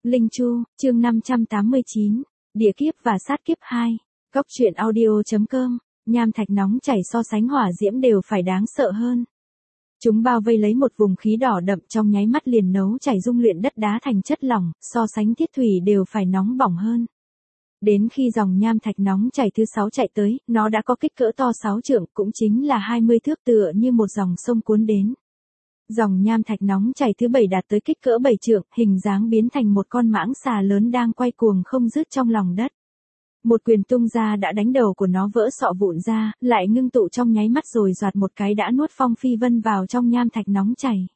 Linh Chu, chương 589, Địa kiếp và sát kiếp 2. Cốc truyện audio.com, nham thạch nóng chảy so sánh hỏa diễm đều phải đáng sợ hơn. Chúng bao vây lấy một vùng khí đỏ đậm trong nháy mắt liền nấu chảy dung luyện đất đá thành chất lỏng, so sánh thiết thủy đều phải nóng bỏng hơn. Đến khi dòng nham thạch nóng chảy thứ 6 chạy tới, nó đã có kích cỡ to 6 trượng, cũng chính là 20 thước, tựa như một dòng sông cuốn đến. Dòng nham thạch nóng chảy thứ 7 đạt tới kích cỡ 7 trượng, hình dáng biến thành một con mãng xà lớn đang quay cuồng không dứt trong lòng đất. Một quyền tung ra đã đánh đầu của nó vỡ sọ vụn ra, lại ngưng tụ trong nháy mắt rồi doạt một cái đã nuốt Phong Phi Vân vào trong nham thạch nóng chảy.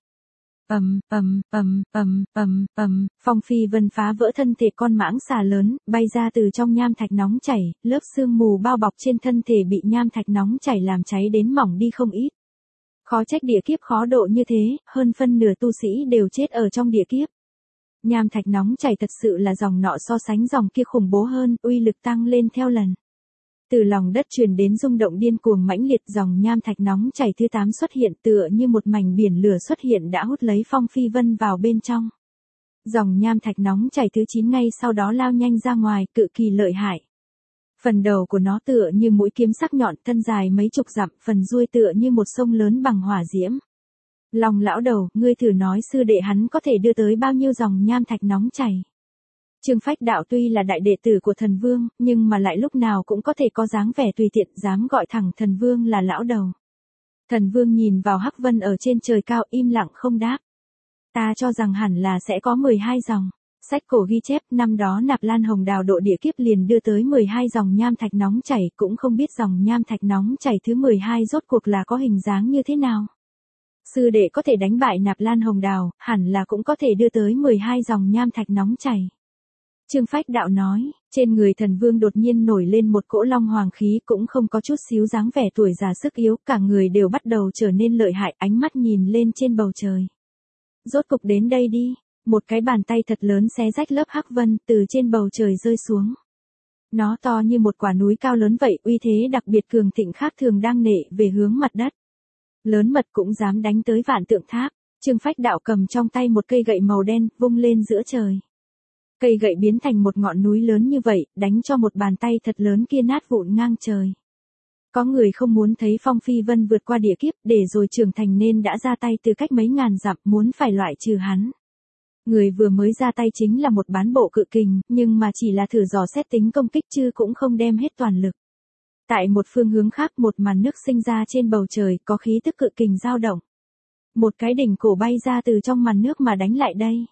Phong Phi Vân phá vỡ thân thể con mãng xà lớn, bay ra từ trong nham thạch nóng chảy, lớp sương mù bao bọc trên thân thể bị nham thạch nóng chảy làm cháy đến mỏng đi không ít. Khó trách địa kiếp khó độ như thế, hơn phân nửa tu sĩ đều chết ở trong địa kiếp. Nham thạch nóng chảy thật sự là dòng nọ so sánh dòng kia khủng bố hơn, uy lực tăng lên theo lần. Từ lòng đất truyền đến rung động điên cuồng mãnh liệt, dòng nham thạch nóng chảy thứ 8 xuất hiện tựa như một mảnh biển lửa xuất hiện đã hút lấy Phong Phi Vân vào bên trong. Dòng nham thạch nóng chảy thứ 9 ngay sau đó lao nhanh ra ngoài, cực kỳ lợi hại. Phần đầu của nó tựa như mũi kiếm sắc nhọn, thân dài mấy chục dặm, phần đuôi tựa như một sông lớn bằng hỏa diễm. Long lão đầu, ngươi thử nói sư đệ hắn có thể đưa tới bao nhiêu dòng nham thạch nóng chảy. Trương Phách Đạo tuy là đại đệ tử của thần vương, nhưng mà lại lúc nào cũng có thể có dáng vẻ tùy tiện, dám gọi thẳng thần vương là lão đầu. Thần vương nhìn vào hắc vân ở trên trời cao, im lặng không đáp. Ta cho rằng hẳn là sẽ có 12 dòng. Sách cổ ghi chép năm đó Nạp Lan Hồng Đào độ địa kiếp liền đưa tới 12 dòng nham thạch nóng chảy, cũng không biết dòng nham thạch nóng chảy thứ 12 rốt cuộc là có hình dáng như thế nào. Sư đệ có thể đánh bại Nạp Lan Hồng Đào, hẳn là cũng có thể đưa tới 12 dòng nham thạch nóng chảy. Trương Phách Đạo nói, trên người thần vương đột nhiên nổi lên một cỗ long hoàng khí, cũng không có chút xíu dáng vẻ tuổi già sức yếu, cả người đều bắt đầu trở nên lợi hại, ánh mắt nhìn lên trên bầu trời. Rốt cục đến đây đi. Một cái bàn tay thật lớn xé rách lớp hắc vân từ trên bầu trời rơi xuống. Nó to như một quả núi cao lớn vậy, uy thế đặc biệt cường thịnh khác thường đang nệ về hướng mặt đất. Lớn mật cũng dám đánh tới Vạn Tượng Tháp. Trương Phách Đạo cầm trong tay một cây gậy màu đen, vung lên giữa trời. Cây gậy biến thành một ngọn núi lớn như vậy, đánh cho một bàn tay thật lớn kia nát vụn ngang trời. Có người không muốn thấy Phong Phi Vân vượt qua địa kiếp, để rồi trưởng thành nên đã ra tay từ cách mấy ngàn dặm, muốn phải loại trừ hắn. Người vừa mới ra tay chính là một bán bộ cự kình, nhưng mà chỉ là thử dò xét tính công kích chứ cũng không đem hết toàn lực. Tại một phương hướng khác, một màn nước sinh ra trên bầu trời, có khí tức cự kình dao động. Một cái đỉnh cổ bay ra từ trong màn nước mà đánh lại đây.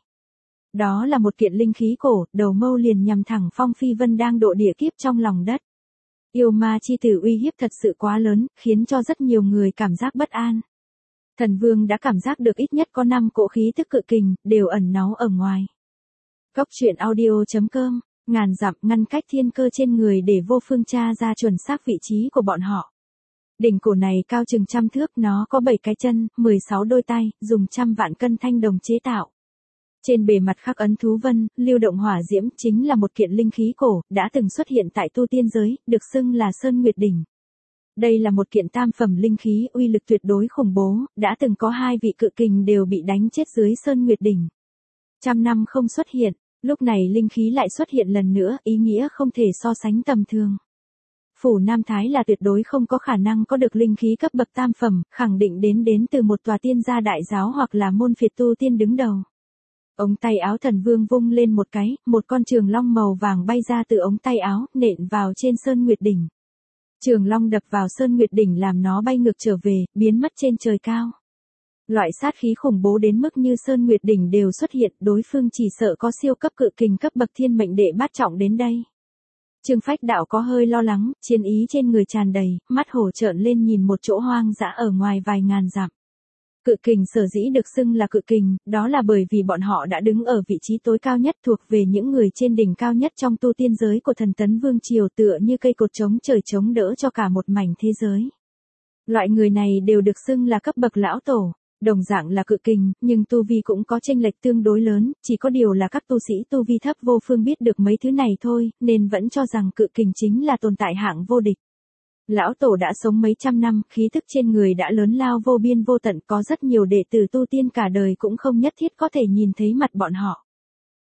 Đó là một kiện linh khí cổ, đầu mâu liền nhằm thẳng Phong Phi Vân đang độ địa kiếp trong lòng đất. Yêu ma chi tử uy hiếp thật sự quá lớn, khiến cho rất nhiều người cảm giác bất an. Thần vương đã cảm giác được ít nhất có 5 cỗ khí tức cự kình, đều ẩn náu ở ngoài. Cốc truyện audio.com, ngàn dặm ngăn cách thiên cơ trên người để vô phương tra ra chuẩn xác vị trí của bọn họ. Đỉnh cổ này cao chừng 100 thước, nó có 7 cái chân, 16 đôi tay, dùng 100 vạn cân thanh đồng chế tạo. Trên bề mặt khắc ấn thú vân, lưu động hỏa diễm, chính là một kiện linh khí cổ, đã từng xuất hiện tại tu tiên giới, được xưng là Sơn Nguyệt Đỉnh. Đây là một kiện tam phẩm linh khí, uy lực tuyệt đối khủng bố, đã từng có 2 vị cự kình đều bị đánh chết dưới Sơn Nguyệt Đỉnh. 100 năm không xuất hiện, lúc này linh khí lại xuất hiện lần nữa, ý nghĩa không thể so sánh tầm thường. Phủ Nam Thái là tuyệt đối không có khả năng có được linh khí cấp bậc tam phẩm, khẳng định đến từ một tòa tiên gia đại giáo hoặc là môn phiệt tu tiên đứng đầu. Ống tay áo thần vương vung lên một cái, một con trường long màu vàng bay ra từ ống tay áo, nện vào trên Sơn Nguyệt Đỉnh. Trường long đập vào Sơn Nguyệt Đỉnh làm nó bay ngược trở về, biến mất trên trời cao. Loại sát khí khủng bố đến mức như Sơn Nguyệt Đỉnh đều xuất hiện, đối phương chỉ sợ có siêu cấp cự kình cấp bậc thiên mệnh đệ bát trọng đến đây. Trương Phách Đạo có hơi lo lắng, chiến ý trên người tràn đầy, mắt hổ trợn lên nhìn một chỗ hoang dã ở ngoài vài ngàn dặm. Cự kình sở dĩ được xưng là cự kình, đó là bởi vì bọn họ đã đứng ở vị trí tối cao nhất, thuộc về những người trên đỉnh cao nhất trong tu tiên giới của thần Tấn Vương Triều, tựa như cây cột chống trời chống đỡ cho cả một mảnh thế giới. Loại người này đều được xưng là cấp bậc lão tổ, đồng dạng là cự kình, nhưng tu vi cũng có chênh lệch tương đối lớn, chỉ có điều là các tu sĩ tu vi thấp vô phương biết được mấy thứ này thôi, nên vẫn cho rằng cự kình chính là tồn tại hạng vô địch. Lão tổ đã sống mấy trăm năm, khí thức trên người đã lớn lao vô biên vô tận, có rất nhiều đệ tử tu tiên cả đời cũng không nhất thiết có thể nhìn thấy mặt bọn họ.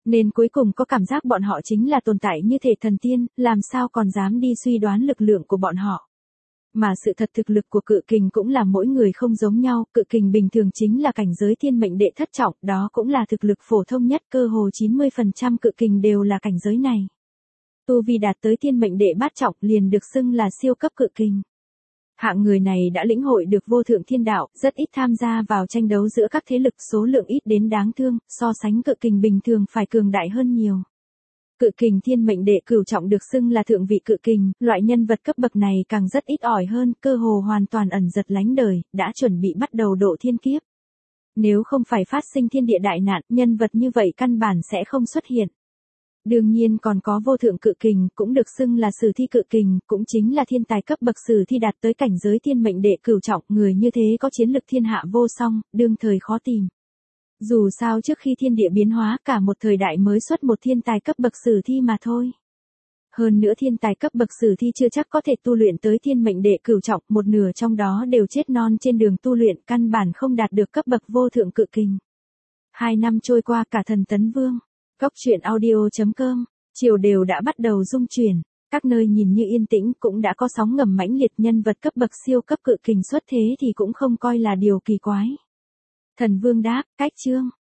Nên cuối cùng có cảm giác bọn họ chính là tồn tại như thể thần tiên, làm sao còn dám đi suy đoán lực lượng của bọn họ. Mà sự thật thực lực của cự kình cũng là mỗi người không giống nhau, cự kình bình thường chính là cảnh giới thiên mệnh đệ thất trọng, đó cũng là thực lực phổ thông nhất, cơ hồ 90% cự kình đều là cảnh giới này. Tu vi đạt tới thiên mệnh đệ bát trọng liền được xưng là siêu cấp cự kình. Hạng người này đã lĩnh hội được vô thượng thiên đạo, rất ít tham gia vào tranh đấu giữa các thế lực, số lượng ít đến đáng thương, so sánh cự kình bình thường phải cường đại hơn nhiều. Cự kình thiên mệnh đệ cửu trọng được xưng là thượng vị cự kình, loại nhân vật cấp bậc này càng rất ít ỏi hơn, cơ hồ hoàn toàn ẩn giật lánh đời, đã chuẩn bị bắt đầu độ thiên kiếp. Nếu không phải phát sinh thiên địa đại nạn, nhân vật như vậy căn bản sẽ không xuất hiện. Đương nhiên còn có vô thượng cự kình, cũng được xưng là sử thi cự kình, cũng chính là thiên tài cấp bậc sử thi đạt tới cảnh giới thiên mệnh đệ cửu trọng, người như thế có chiến lực thiên hạ vô song, đương thời khó tìm. Dù sao trước khi thiên địa biến hóa cả một thời đại mới xuất một thiên tài cấp bậc sử thi mà thôi. Hơn nữa thiên tài cấp bậc sử thi chưa chắc có thể tu luyện tới thiên mệnh đệ cửu trọng, một nửa trong đó đều chết non trên đường tu luyện, căn bản không đạt được cấp bậc vô thượng cự kình. 2 năm trôi qua cả thần tấn vương. Góc truyện audio.com, chiều đều đã bắt đầu rung chuyển, các nơi nhìn như yên tĩnh cũng đã có sóng ngầm mãnh liệt, nhân vật cấp bậc siêu cấp cự kình xuất thế thì cũng không coi là điều kỳ quái. Thần vương đáp, cách chương.